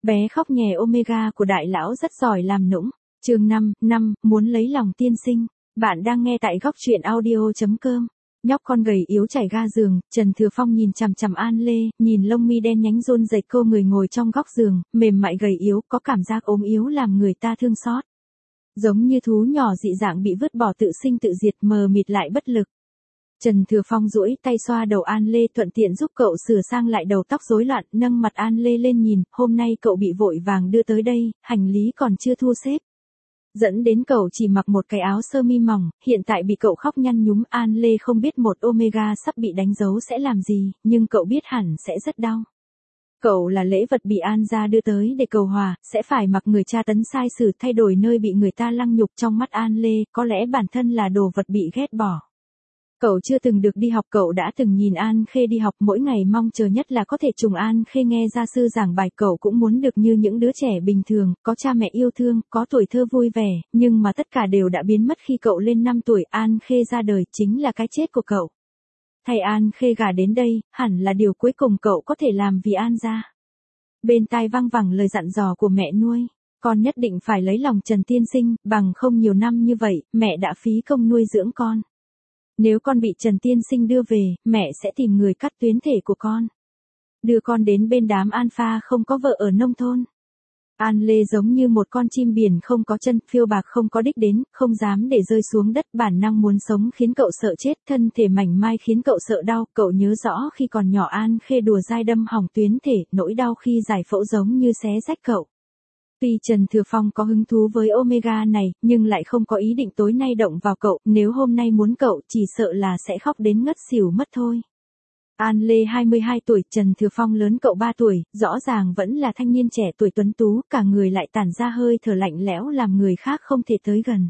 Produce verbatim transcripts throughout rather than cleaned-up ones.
Bé khóc nhè Omega của đại lão rất giỏi làm nũng. Chương năm, năm, muốn lấy lòng tiên sinh. Bạn đang nghe tại góc truyện audio chấm com. Nhóc con gầy yếu trải ga giường, Trần Thừa Phong nhìn chằm chằm An Lê, nhìn lông mi đen nhánh run rẩy cô người ngồi trong góc giường, mềm mại gầy yếu, có cảm giác ốm yếu làm người ta thương xót. Giống như thú nhỏ dị dạng bị vứt bỏ tự sinh tự diệt, mờ mịt lại bất lực. Trần Thừa Phong duỗi tay xoa đầu An Lê, thuận tiện giúp cậu sửa sang lại đầu tóc rối loạn, nâng mặt An Lê lên nhìn, hôm nay cậu bị vội vàng đưa tới đây, hành lý còn chưa thu xếp. Dẫn đến cậu chỉ mặc một cái áo sơ mi mỏng, hiện tại bị cậu khóc nhăn nhúm. An Lê không biết một Omega sắp bị đánh dấu sẽ làm gì, nhưng cậu biết hẳn sẽ rất đau. Cậu là lễ vật bị An gia đưa tới để cầu hòa, sẽ phải mặc người tra tấn sai sử, thay đổi nơi bị người ta lăng nhục. Trong mắt An Lê, có lẽ bản thân là đồ vật bị ghét bỏ. Cậu chưa từng được đi học, cậu đã từng nhìn An Khê đi học, mỗi ngày mong chờ nhất là có thể trùng An Khê nghe gia sư giảng bài. Cậu cũng muốn được như những đứa trẻ bình thường, có cha mẹ yêu thương, có tuổi thơ vui vẻ, nhưng mà tất cả đều đã biến mất khi cậu lên năm tuổi. An Khê ra đời chính là cái chết của cậu. Thay An Khê gả đến đây, hẳn là điều cuối cùng cậu có thể làm vì An gia. Bên tai vang vẳng lời dặn dò của mẹ nuôi, con nhất định phải lấy lòng Trần tiên sinh, bằng không nhiều năm như vậy, mẹ đã phí công nuôi dưỡng con. Nếu con bị Trần tiên sinh đưa về, mẹ sẽ tìm người cắt tuyến thể của con. Đưa con đến bên đám alpha không có vợ ở nông thôn. An Lê giống như một con chim biển không có chân, phiêu bạc không có đích đến, không dám để rơi xuống đất. Bản năng muốn sống khiến cậu sợ chết, thân thể mảnh mai khiến cậu sợ đau. Cậu nhớ rõ khi còn nhỏ An Khê đùa dai đâm hỏng tuyến thể, nỗi đau khi giải phẫu giống như xé rách cậu. Tuy Trần Thừa Phong có hứng thú với Omega này, nhưng lại không có ý định tối nay động vào cậu, nếu hôm nay muốn cậu, chỉ sợ là sẽ khóc đến ngất xỉu mất thôi. An Lê hai mươi hai tuổi, Trần Thừa Phong lớn cậu ba tuổi, rõ ràng vẫn là thanh niên trẻ tuổi tuấn tú, cả người lại tản ra hơi thở lạnh lẽo làm người khác không thể tới gần.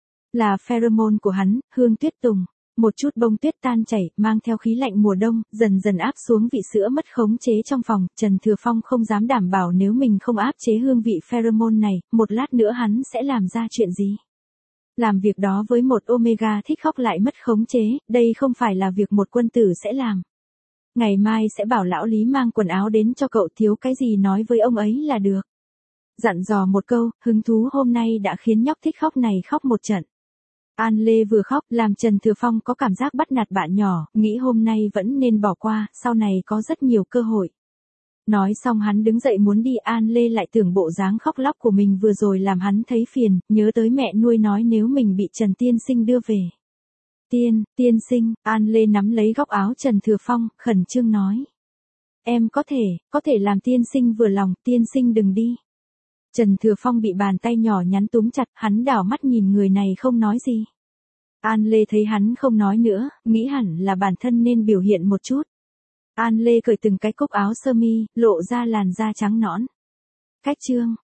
Là pheromone của hắn, hương tuyết tùng. Một chút bông tuyết tan chảy, mang theo khí lạnh mùa đông, dần dần áp xuống vị sữa mất khống chế trong phòng. Trần Thừa Phong không dám đảm bảo nếu mình không áp chế hương vị pheromone này, một lát nữa hắn sẽ làm ra chuyện gì. Làm việc đó với một Omega thích khóc lại mất khống chế, đây không phải là việc một quân tử sẽ làm. Ngày mai sẽ bảo lão Lý mang quần áo đến cho cậu, thiếu cái gì nói với ông ấy là được. Dặn dò một câu, hứng thú hôm nay đã khiến nhóc thích khóc này khóc một trận. An Lê vừa khóc, làm Trần Thừa Phong có cảm giác bắt nạt bạn nhỏ, nghĩ hôm nay vẫn nên bỏ qua, sau này có rất nhiều cơ hội. Nói xong hắn đứng dậy muốn đi. An Lê lại tưởng bộ dáng khóc lóc của mình vừa rồi làm hắn thấy phiền, nhớ tới mẹ nuôi nói nếu mình bị Trần tiên sinh đưa về. Tiên, tiên sinh, An Lê nắm lấy góc áo Trần Thừa Phong, khẩn trương nói. Em có thể, có thể làm tiên sinh vừa lòng, tiên sinh đừng đi. Trần Thừa Phong bị bàn tay nhỏ nhắn túm chặt, hắn đảo mắt nhìn người này không nói gì. An Lê thấy hắn không nói nữa, nghĩ hẳn là bản thân nên biểu hiện một chút. An Lê cởi từng cái cúc áo sơ mi, lộ ra làn da trắng nõn. Cách chương,